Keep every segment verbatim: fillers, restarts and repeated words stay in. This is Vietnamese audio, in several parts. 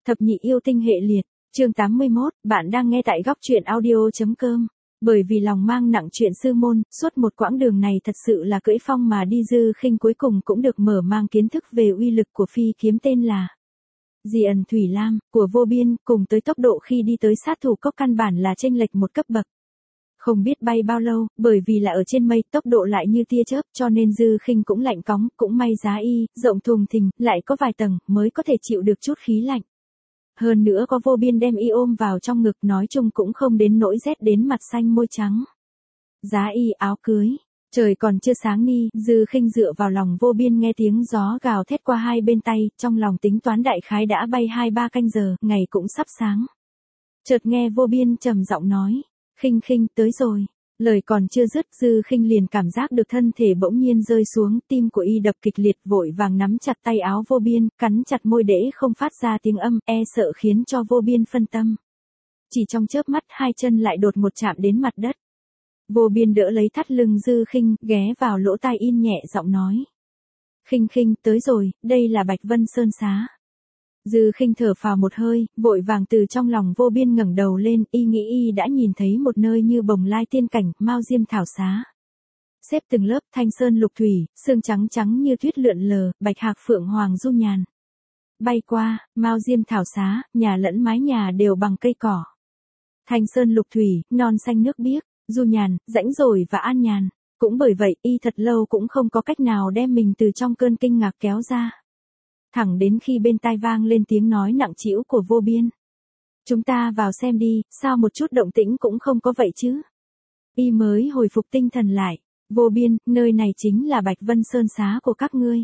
Thập nhị yêu tinh hệ liệt, chương tám mươi mốt, bạn đang nghe tại góc truyện audio.com. Bởi vì lòng mang nặng chuyện sư môn, suốt một quãng đường này thật sự là cưỡi phong mà đi, Dư Khinh cuối cùng cũng được mở mang kiến thức về uy lực của phi kiếm tên là Di ẩn Thủy Lam, của Vô Biên, cùng tới tốc độ khi đi tới sát thủ cốc căn bản là chênh lệch một cấp bậc. Không biết bay bao lâu, bởi vì là ở trên mây, tốc độ lại như tia chớp, cho nên Dư Khinh cũng lạnh cóng, cũng may giá y, rộng thùng thình, lại có vài tầng, mới có thể chịu được chút khí lạnh. Hơn nữa có Vô Biên đem y ôm vào trong ngực, nói chung cũng không đến nỗi rét đến mặt xanh môi trắng. Giá y áo cưới. Trời còn chưa sáng ni, Dư Khinh dựa vào lòng Vô Biên nghe tiếng gió gào thét qua hai bên tay, trong lòng tính toán đại khái đã bay hai ba canh giờ, ngày cũng sắp sáng. Chợt nghe Vô Biên trầm giọng nói, Khinh Khinh tới rồi. Lời còn chưa dứt, Dư Khinh liền cảm giác được thân thể bỗng nhiên rơi xuống, tim của y đập kịch liệt, vội vàng nắm chặt tay áo Vô Biên, cắn chặt môi để không phát ra tiếng âm, e sợ khiến cho Vô Biên phân tâm. Chỉ trong chớp mắt, hai chân lại đột một chạm đến mặt đất. Vô Biên đỡ lấy thắt lưng Dư Khinh, ghé vào lỗ tai in nhẹ giọng nói, Khinh Khinh tới rồi, đây là Bạch Vân Sơn Xá. Dư Khinh thở phào một hơi, vội vàng từ trong lòng Vô Biên ngẩng đầu lên, y nghĩ y đã nhìn thấy một nơi như bồng lai tiên cảnh, mao diêm thảo xá. Xếp từng lớp thanh sơn lục thủy, sương trắng trắng như tuyết lượn lờ, bạch hạc phượng hoàng du nhàn. Bay qua, mao diêm thảo xá, nhà lẫn mái nhà đều bằng cây cỏ. Thanh sơn lục thủy, non xanh nước biếc, du nhàn, rãnh rỗi và an nhàn. Cũng bởi vậy, y thật lâu cũng không có cách nào đem mình từ trong cơn kinh ngạc kéo ra. Thẳng đến khi bên tai vang lên tiếng nói nặng trĩu của Vô Biên. Chúng ta vào xem đi, sao một chút động tĩnh cũng không có vậy chứ? Y mới hồi phục tinh thần lại. Vô Biên, nơi này chính là Bạch Vân Sơn Xá của các ngươi.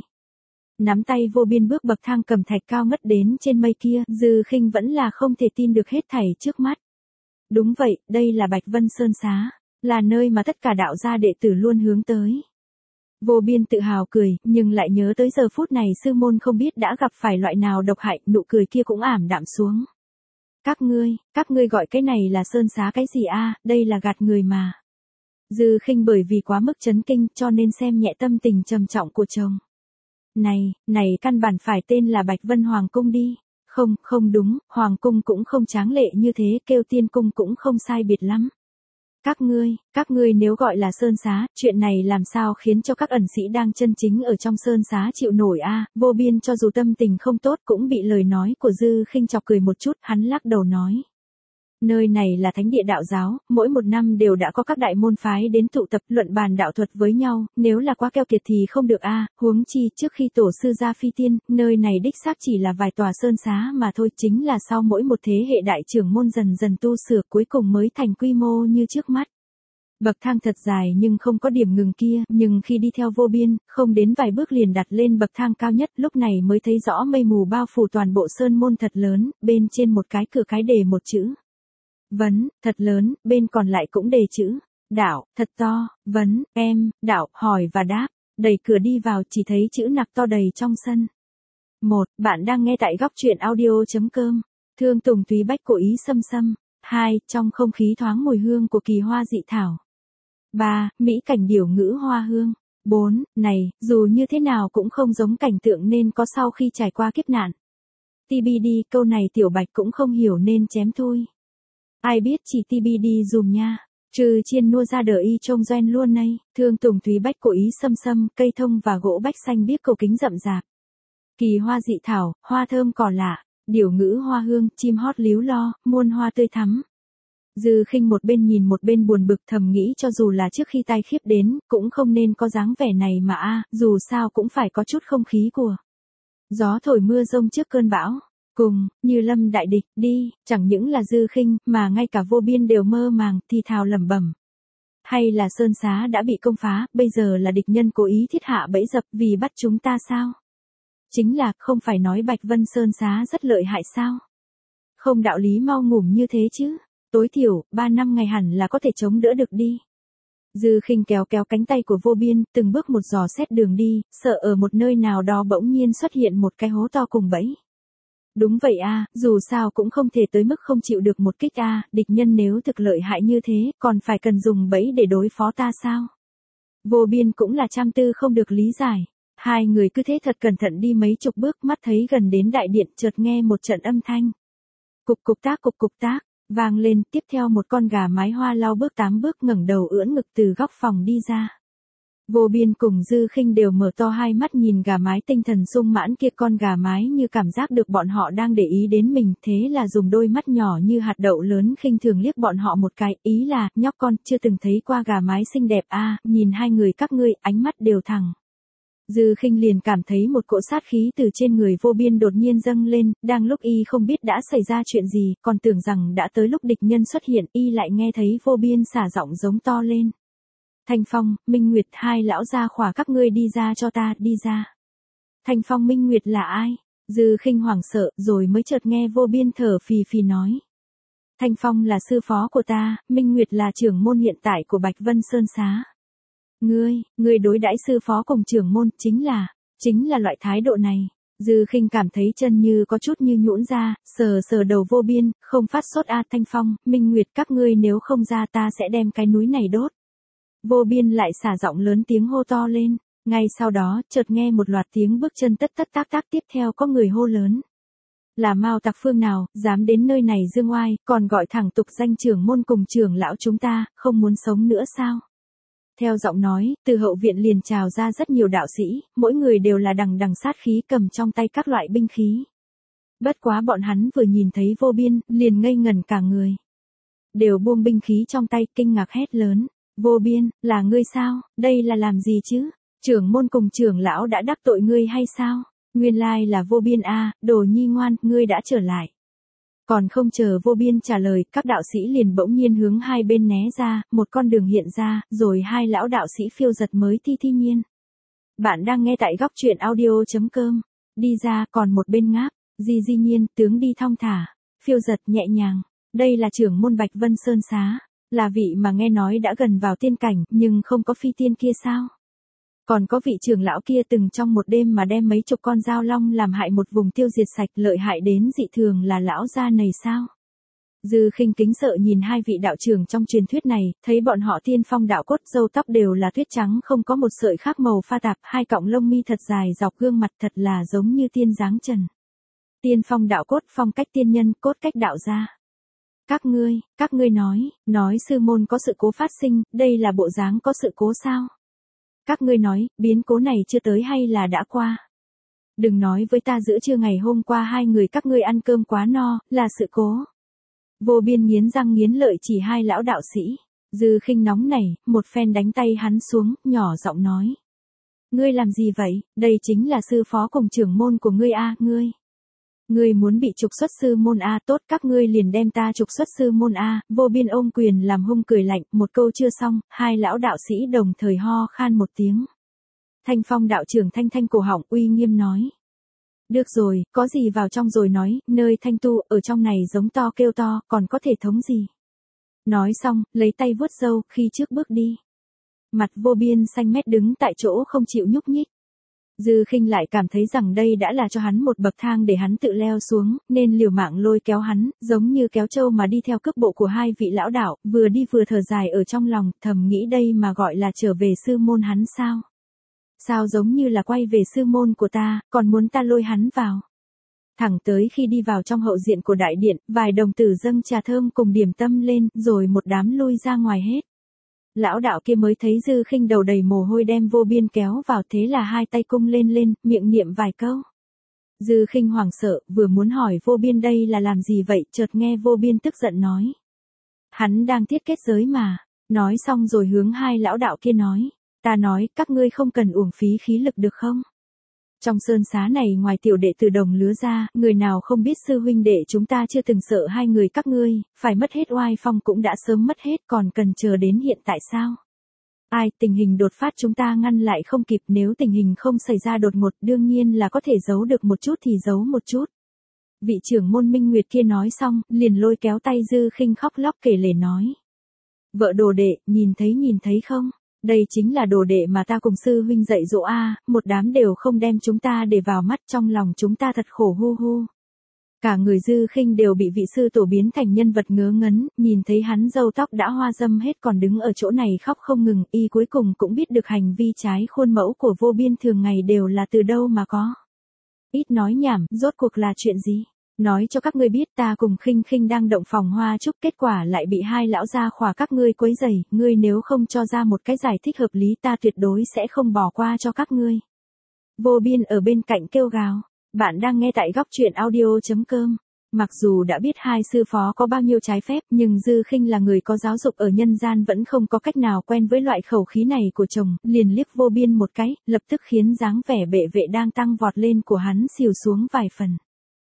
Nắm tay Vô Biên bước bậc thang cầm thạch cao ngất đến trên mây kia, Dư Khinh vẫn là không thể tin được hết thảy trước mắt. Đúng vậy, đây là Bạch Vân Sơn Xá, là nơi mà tất cả đạo gia đệ tử luôn hướng tới. Vô Biên tự hào cười, nhưng lại nhớ tới giờ phút này sư môn không biết đã gặp phải loại nào độc hại, nụ cười kia cũng ảm đạm xuống. Các ngươi, các ngươi gọi cái này là sơn xá cái gì a? Đây là gạt người mà. Dư Khinh bởi vì quá mức chấn kinh, cho nên xem nhẹ tâm tình trầm trọng của chồng. Này, này căn bản phải tên là Bạch Vân Hoàng Cung đi. Không, không đúng, Hoàng Cung cũng không tráng lệ như thế, kêu Tiên Cung cũng không sai biệt lắm. Các ngươi, các ngươi nếu gọi là sơn xá, chuyện này làm sao khiến cho các ẩn sĩ đang chân chính ở trong sơn xá chịu nổi a? Vô Biên cho dù tâm tình không tốt cũng bị lời nói của Dư Khinh chọc cười một chút, hắn lắc đầu nói. Nơi này là thánh địa đạo giáo, mỗi một năm đều đã có các đại môn phái đến tụ tập luận bàn đạo thuật với nhau, nếu là quá keo kiệt thì không được a, huống chi trước khi tổ sư ra phi tiên, nơi này đích xác chỉ là vài tòa sơn xá mà thôi, chính là sau mỗi một thế hệ đại trưởng môn dần dần tu sửa cuối cùng mới thành quy mô như trước mắt. Bậc thang thật dài nhưng không có điểm ngừng kia, nhưng khi đi theo Vô Biên, không đến vài bước liền đặt lên bậc thang cao nhất, lúc này mới thấy rõ mây mù bao phủ toàn bộ sơn môn thật lớn, bên trên một cái cửa cái đề một chữ Vấn, thật lớn, bên còn lại cũng đề chữ Đạo, thật to, Vấn, em, Đạo, hỏi và đáp. Đẩy cửa đi vào chỉ thấy chữ nặc to đầy trong sân. một. Bạn đang nghe tại góc truyện audio.com. Thương Tùng Túy Bách cố ý xâm xâm. hai. Trong không khí thoáng mùi hương của kỳ hoa dị thảo. ba. Mỹ cảnh điểu ngữ hoa hương. bốn. Này, dù như thế nào cũng không giống cảnh tượng nên có sau khi trải qua kiếp nạn. tê bê đê, câu này Tiểu Bạch cũng không hiểu nên chém thôi. Ai biết chỉ tê bê đê dùm nha. Trừ chiên nua ra đờ y trông doen luôn này. Thương Tùng Thúy Bách cố ý xâm xâm, cây thông và gỗ bách xanh biếc cầu kính rậm rạp. Kỳ hoa dị thảo, hoa thơm cỏ lạ, điểu ngữ hoa hương, chim hót líu lo, muôn hoa tươi thắm. Dư Khinh một bên nhìn một bên buồn bực, thầm nghĩ cho dù là trước khi tai khiếp đến, cũng không nên có dáng vẻ này mà a, dù sao cũng phải có chút không khí của gió thổi mưa rông trước cơn bão. Cùng, như lâm đại địch, đi, chẳng những là Dư Khinh, mà ngay cả Vô Biên đều mơ màng, thì thào lẩm bẩm. Hay là sơn xá đã bị công phá, bây giờ là địch nhân cố ý thiết hạ bẫy dập vì bắt chúng ta sao? Chính là, không phải nói Bạch Vân Sơn Xá rất lợi hại sao? Không đạo lý mau ngủm như thế chứ, tối thiểu, ba năm ngày hẳn là có thể chống đỡ được đi. Dư Khinh kéo kéo cánh tay của Vô Biên, từng bước một dò xét đường đi, sợ ở một nơi nào đó bỗng nhiên xuất hiện một cái hố to cùng bẫy. Đúng vậy a, dù sao cũng không thể tới mức không chịu được một kích a, địch nhân nếu thực lợi hại như thế, còn phải cần dùng bẫy để đối phó ta sao? Vô Biên cũng là trăm tư không được lý giải. Hai người cứ thế thật cẩn thận đi mấy chục bước, mắt thấy gần đến đại điện, chợt nghe một trận âm thanh. Cục cục tác cục cục tác, vang lên, tiếp theo một con gà mái hoa lau bước tám bước ngẩng đầu ưỡn ngực từ góc phòng đi ra. Vô Biên cùng Dư Khinh đều mở to hai mắt nhìn gà mái tinh thần sung mãn kia, con gà mái như cảm giác được bọn họ đang để ý đến mình, thế là dùng đôi mắt nhỏ như hạt đậu lớn khinh thường liếc bọn họ một cái, ý là, nhóc con, chưa từng thấy qua gà mái xinh đẹp à, nhìn hai người các ngươi, ánh mắt đều thẳng. Dư Khinh liền cảm thấy một cỗ sát khí từ trên người Vô Biên đột nhiên dâng lên, đang lúc y không biết đã xảy ra chuyện gì, còn tưởng rằng đã tới lúc địch nhân xuất hiện, y lại nghe thấy Vô Biên xả giọng giống to lên. Thanh Phong, Minh Nguyệt, hai lão gia khỏa các ngươi đi ra cho ta, đi ra. Thanh Phong Minh Nguyệt là ai? Dư Khinh hoảng sợ, rồi mới chợt nghe Vô Biên thở phì phì nói. Thanh Phong là sư phó của ta, Minh Nguyệt là trưởng môn hiện tại của Bạch Vân Sơn Xá. Ngươi, ngươi đối đãi sư phó cùng trưởng môn, chính là, chính là loại thái độ này. Dư Khinh cảm thấy chân như có chút như nhũn ra, sờ sờ đầu Vô Biên, không phát sốt a. Thanh Phong, Minh Nguyệt các ngươi nếu không ra ta sẽ đem cái núi này đốt. Vô Biên lại xả giọng lớn tiếng hô to lên, ngay sau đó, chợt nghe một loạt tiếng bước chân tất tất tác tác, tiếp theo có người hô lớn. Là Mao Tặc phương nào, dám đến nơi này dương oai, còn gọi thẳng tục danh trưởng môn cùng trưởng lão chúng ta, không muốn sống nữa sao? Theo giọng nói, từ hậu viện liền trào ra rất nhiều đạo sĩ, mỗi người đều là đằng đằng sát khí cầm trong tay các loại binh khí. Bất quá bọn hắn vừa nhìn thấy Vô Biên, liền ngây ngẩn cả người. Đều buông binh khí trong tay, kinh ngạc hét lớn. Vô Biên, là ngươi sao, đây là làm gì chứ? Trưởng môn cùng trưởng lão đã đắc tội ngươi hay sao? Nguyên lai là Vô Biên a, đồ nhi ngoan, ngươi đã trở lại. Còn không chờ Vô Biên trả lời, các đạo sĩ liền bỗng nhiên hướng hai bên né ra, một con đường hiện ra, rồi hai lão đạo sĩ phiêu giật mới thi thi nhiên. Bạn đang nghe tại góc truyện audio chấm com. Đi ra, còn một bên ngáp, di di nhiên, tướng đi thong thả, phiêu giật nhẹ nhàng. Đây là trưởng môn Bạch Vân Sơn Xá. Là vị mà nghe nói đã gần vào tiên cảnh, nhưng không có phi tiên kia sao? Còn có vị trưởng lão kia từng trong một đêm mà đem mấy chục con dao long làm hại một vùng tiêu diệt sạch, lợi hại đến dị thường, là lão gia này sao? Dư Khinh kính sợ nhìn hai vị đạo trưởng trong truyền thuyết này, thấy bọn họ tiên phong đạo cốt, râu tóc đều là tuyết trắng không có một sợi khác màu pha tạp, hai cọng lông mi thật dài dọc gương mặt thật là giống như tiên dáng trần. Tiên phong đạo cốt, phong cách tiên nhân, cốt cách đạo gia. Các ngươi, các ngươi nói, nói sư môn có sự cố phát sinh, đây là bộ dáng có sự cố sao? Các ngươi nói, biến cố này chưa tới hay là đã qua? Đừng nói với ta giữa trưa ngày hôm qua hai người các ngươi ăn cơm quá no, là sự cố. Vô Biên nghiến răng nghiến lợi chỉ hai lão đạo sĩ. Dư Khinh nóng nảy, một phen đánh tay hắn xuống, nhỏ giọng nói. Ngươi làm gì vậy, đây chính là sư phó cùng trưởng môn của ngươi a, ngươi. Ngươi muốn bị trục xuất sư môn a, tốt các ngươi liền đem ta trục xuất sư môn a. Vô Biên ôm quyền làm hung cười lạnh, một câu chưa xong, hai lão đạo sĩ đồng thời ho khan một tiếng. Thanh Phong đạo trưởng thanh thanh cổ họng uy nghiêm nói. Được rồi, có gì vào trong rồi nói, nơi thanh tu, ở trong này giống to kêu to, còn có thể thống gì. Nói xong, lấy tay vuốt râu, khi trước bước đi. Mặt Vô Biên xanh mét đứng tại chỗ không chịu nhúc nhích. Dư Khinh lại cảm thấy rằng đây đã là cho hắn một bậc thang để hắn tự leo xuống, nên liều mạng lôi kéo hắn, giống như kéo trâu mà đi theo cước bộ của hai vị lão đạo, vừa đi vừa thở dài ở trong lòng, thầm nghĩ đây mà gọi là trở về sư môn hắn sao? Sao giống như là quay về sư môn của ta, còn muốn ta lôi hắn vào? Thẳng tới khi đi vào trong hậu diện của đại điện, vài đồng tử dâng trà thơm cùng điểm tâm lên, rồi một đám lui ra ngoài hết. Lão đạo kia mới thấy Dư Khinh đầu đầy mồ hôi đem Vô Biên kéo vào, thế là hai tay cung lên lên, miệng niệm vài câu. Dư Khinh hoảng sợ, vừa muốn hỏi Vô Biên đây là làm gì vậy, chợt nghe Vô Biên tức giận nói. Hắn đang thiết kết giới mà, nói xong rồi hướng hai lão đạo kia nói. Ta nói, các ngươi không cần uổng phí khí lực được không? Trong sơn xá này ngoài tiểu đệ từ đồng lứa ra, người nào không biết sư huynh đệ chúng ta chưa từng sợ hai người các ngươi, phải mất hết oai phong cũng đã sớm mất hết, còn cần chờ đến hiện tại sao? Ai, tình hình đột phát chúng ta ngăn lại không kịp, nếu tình hình không xảy ra đột ngột đương nhiên là có thể giấu được một chút thì giấu một chút. Vị trưởng môn Minh Nguyệt kia nói xong, liền lôi kéo tay Dư Khinh khóc lóc kể lể nói. Vợ đồ đệ, nhìn thấy nhìn thấy không? Đây chính là đồ đệ mà ta cùng sư huynh dạy dỗ a, một đám đều không đem chúng ta để vào mắt, trong lòng chúng ta thật khổ hu hu. Cả người Dư Khinh đều bị vị sư tổ biến thành nhân vật ngớ ngấn, nhìn thấy hắn râu tóc đã hoa râm hết còn đứng ở chỗ này khóc không ngừng, y cuối cùng cũng biết được hành vi trái khuôn mẫu của Vô Biên thường ngày đều là từ đâu mà có. Ít nói nhảm, rốt cuộc là chuyện gì? Nói cho các ngươi biết, ta cùng Khinh Khinh đang động phòng hoa trúc, kết quả lại bị hai lão gia khỏa các ngươi quấy rầy, ngươi nếu không cho ra một cái giải thích hợp lý ta tuyệt đối sẽ không bỏ qua cho các ngươi. Vô Biên ở bên cạnh kêu gào. Bạn đang nghe tại góc truyện audio chấm com. Mặc dù đã biết hai sư phó có bao nhiêu trái phép, nhưng Dư Khinh là người có giáo dục ở nhân gian vẫn không có cách nào quen với loại khẩu khí này của chồng, liền liếc Vô Biên một cái, lập tức khiến dáng vẻ bệ vệ đang tăng vọt lên của hắn xìu xuống vài phần.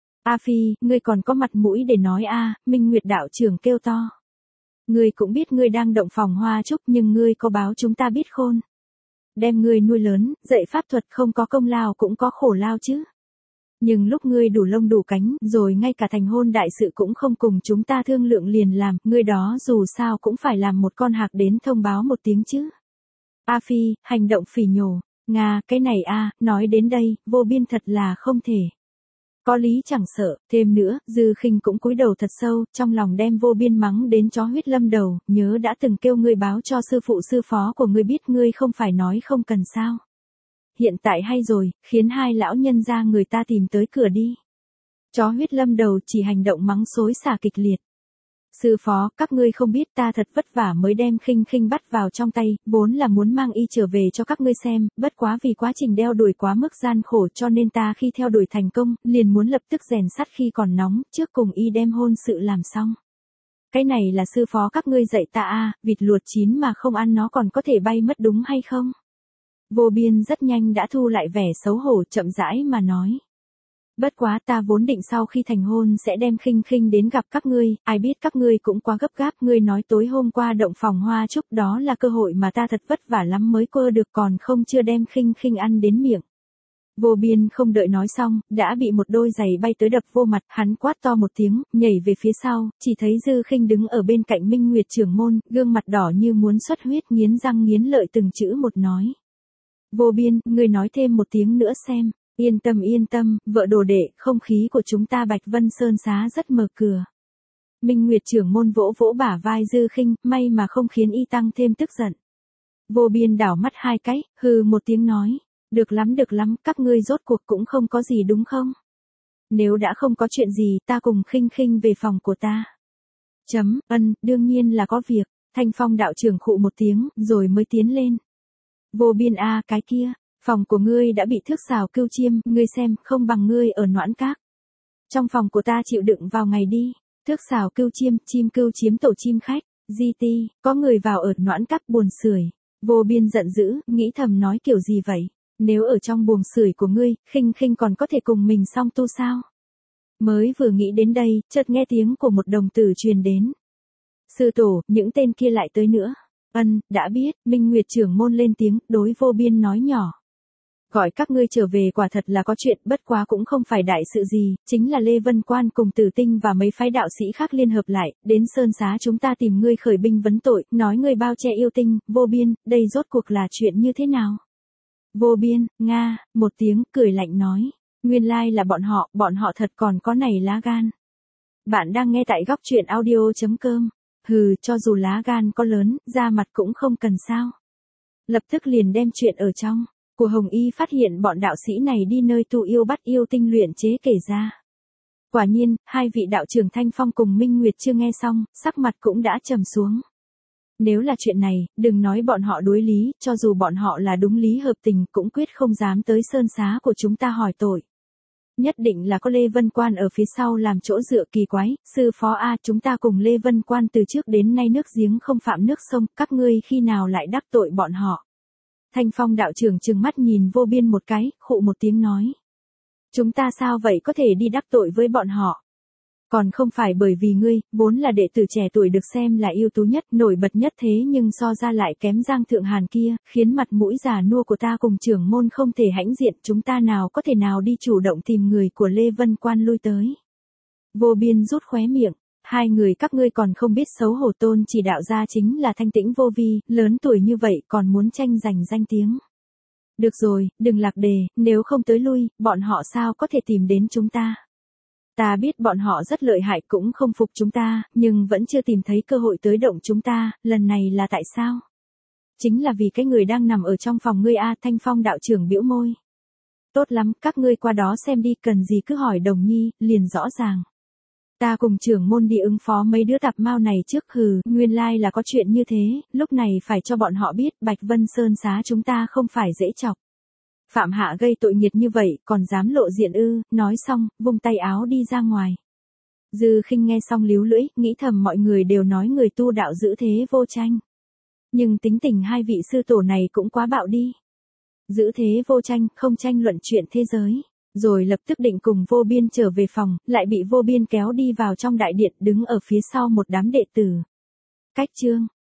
A Phi, ngươi còn có mặt mũi để nói a? Minh Nguyệt đạo trưởng kêu to. Ngươi cũng biết ngươi đang động phòng hoa trúc nhưng ngươi có báo chúng ta biết khôn. Đem ngươi nuôi lớn, dạy pháp thuật không có công lao cũng có khổ lao chứ. Nhưng lúc ngươi đủ lông đủ cánh, rồi ngay cả thành hôn đại sự cũng không cùng chúng ta thương lượng liền làm, ngươi đó dù sao cũng phải làm một con hạc đến thông báo một tiếng chứ. A Phi, hành động phỉ nhổ. Nga, cái này a, nói đến đây, Vô Biên thật là không thể. Có lý chẳng sợ, thêm nữa, Dư Khinh cũng cúi đầu thật sâu, trong lòng đem Vô Biên mắng đến chó huyết lâm đầu, nhớ đã từng kêu ngươi báo cho sư phụ sư phó của ngươi biết ngươi không phải nói không cần sao. Hiện tại hay rồi, khiến hai lão nhân ra người ta tìm tới cửa đi. Chó huyết lâm đầu chỉ hành động mắng xối xả kịch liệt. Sư phó, các ngươi không biết ta thật vất vả mới đem Khinh Khinh bắt vào trong tay, vốn là muốn mang y trở về cho các ngươi xem, bất quá vì quá trình đeo đuổi quá mức gian khổ cho nên ta khi theo đuổi thành công, liền muốn lập tức rèn sắt khi còn nóng, trước cùng y đem hôn sự làm xong. Cái này là sư phó các ngươi dạy ta a, vịt luộc chín mà không ăn nó còn có thể bay mất đúng hay không? Vô Biên rất nhanh đã thu lại vẻ xấu hổ, chậm rãi mà nói. Bất quá ta vốn định sau khi thành hôn sẽ đem Khinh Khinh đến gặp các ngươi, ai biết các ngươi cũng quá gấp gáp, ngươi nói tối hôm qua động phòng hoa trúc đó là cơ hội mà ta thật vất vả lắm mới quơ được còn không chưa đem Khinh Khinh ăn đến miệng. Vô Biên không đợi nói xong, đã bị một đôi giày bay tới đập vô mặt, hắn quát to một tiếng, nhảy về phía sau, chỉ thấy Dư Khinh đứng ở bên cạnh Minh Nguyệt trưởng môn, gương mặt đỏ như muốn xuất huyết nghiến răng nghiến lợi từng chữ một nói. Vô Biên, ngươi nói thêm một tiếng nữa xem. Yên tâm yên tâm, vợ đồ đệ, không khí của chúng ta Bạch Vân Sơn Xá rất mở cửa. Minh Nguyệt trưởng môn vỗ vỗ bả vai Dư Khinh, may mà không khiến y tăng thêm tức giận. Vô Biên đảo mắt hai cái, hừ một tiếng nói. Được lắm được lắm, các ngươi rốt cuộc cũng không có gì đúng không? Nếu đã không có chuyện gì, ta cùng Khinh Khinh về phòng của ta. Chấm, ân, đương nhiên là có việc. Thanh Phong đạo trưởng khụ một tiếng, rồi mới tiến lên. Vô Biên a, cái kia. Phòng của ngươi đã bị thước xào cưu chiêm, ngươi xem, không bằng ngươi ở Noãn Các. Trong phòng của ta chịu đựng vào ngày đi. Thước xào cưu chiêm, chim cưu chiếm tổ chim khách. Di ti, có người vào ở Noãn Các buồn sưởi. Vô Biên giận dữ, nghĩ thầm nói kiểu gì vậy? Nếu ở trong buồng sưởi của ngươi, Khinh Khinh còn có thể cùng mình song tu sao? Mới vừa nghĩ đến đây, chợt nghe tiếng của một đồng tử truyền đến. Sư tổ, những tên kia lại tới nữa. Ân, đã biết, Minh Nguyệt trưởng môn lên tiếng, đối Vô Biên nói nhỏ. Gọi các ngươi trở về quả thật là có chuyện, bất quá cũng không phải đại sự gì, chính là Lê Vân Quan cùng Tử Tinh và mấy phái đạo sĩ khác liên hợp lại, đến Sơn Xá chúng ta tìm ngươi khởi binh vấn tội, nói ngươi bao che yêu tinh. Vô Biên, đây rốt cuộc là chuyện như thế nào? Vô Biên, Nga, một tiếng, cười lạnh nói. Nguyên lai là bọn họ, bọn họ thật còn có này lá gan. Bạn đang nghe tại góc truyện audio chấm com. Hừ, cho dù lá gan có lớn, da mặt cũng không cần sao. Lập tức liền đem chuyện ở trong của Hồng Y phát hiện bọn đạo sĩ này đi nơi tu yêu bắt yêu tinh luyện chế kể ra. Quả nhiên, hai vị đạo trưởng Thanh Phong cùng Minh Nguyệt chưa nghe xong, sắc mặt cũng đã trầm xuống. Nếu là chuyện này, đừng nói bọn họ đối lý, cho dù bọn họ là đúng lý hợp tình cũng quyết không dám tới sơn xá của chúng ta hỏi tội. Nhất định là có Lê Vân Quan ở phía sau làm chỗ dựa kỳ quái, sư phó A chúng ta cùng Lê Vân Quan từ trước đến nay nước giếng không phạm nước sông, các ngươi khi nào lại đắc tội bọn họ. Thanh Phong đạo trưởng trừng mắt nhìn Vô Biên một cái, khụ một tiếng nói. Chúng ta sao vậy có thể đi đắc tội với bọn họ? Còn không phải bởi vì ngươi, vốn là đệ tử trẻ tuổi được xem là ưu tú nhất, nổi bật nhất thế nhưng so ra lại kém Giang Thượng Hàn kia, khiến mặt mũi già nua của ta cùng trưởng môn không thể hãnh diện, chúng ta nào có thể nào đi chủ động tìm người của Lê Vân Quan lui tới. Vô Biên rút khóe miệng, hai người các ngươi còn không biết xấu hổ, tôn chỉ đạo gia chính là thanh tĩnh vô vi, lớn tuổi như vậy còn muốn tranh giành danh tiếng. Được rồi, đừng lạc đề, nếu không tới lui, bọn họ sao có thể tìm đến chúng ta. Ta biết bọn họ rất lợi hại cũng không phục chúng ta, nhưng vẫn chưa tìm thấy cơ hội tới động chúng ta, lần này là tại sao? Chính là vì cái người đang nằm ở trong phòng ngươi a. Thanh Phong đạo trưởng bĩu môi. Tốt lắm, các ngươi qua đó xem đi, cần gì cứ hỏi Đồng Nhi, liền rõ ràng. Ta cùng trưởng môn đi ứng phó mấy đứa tạp mao này trước, hừ, nguyên lai là có chuyện như thế, lúc này phải cho bọn họ biết Bạch Vân Sơn xá chúng ta không phải dễ chọc. Phạm Hạ gây tội nghiệt như vậy, còn dám lộ diện ư? Nói xong, vung tay áo đi ra ngoài. Dư Khinh nghe xong líu lưỡi, nghĩ thầm mọi người đều nói người tu đạo giữ thế vô tranh. Nhưng tính tình hai vị sư tổ này cũng quá bạo đi. Giữ thế vô tranh, không tranh luận chuyện thế giới. Rồi lập tức định cùng Vô Biên trở về phòng, lại bị Vô Biên kéo đi vào trong đại điện đứng ở phía sau một đám đệ tử. Cách chương.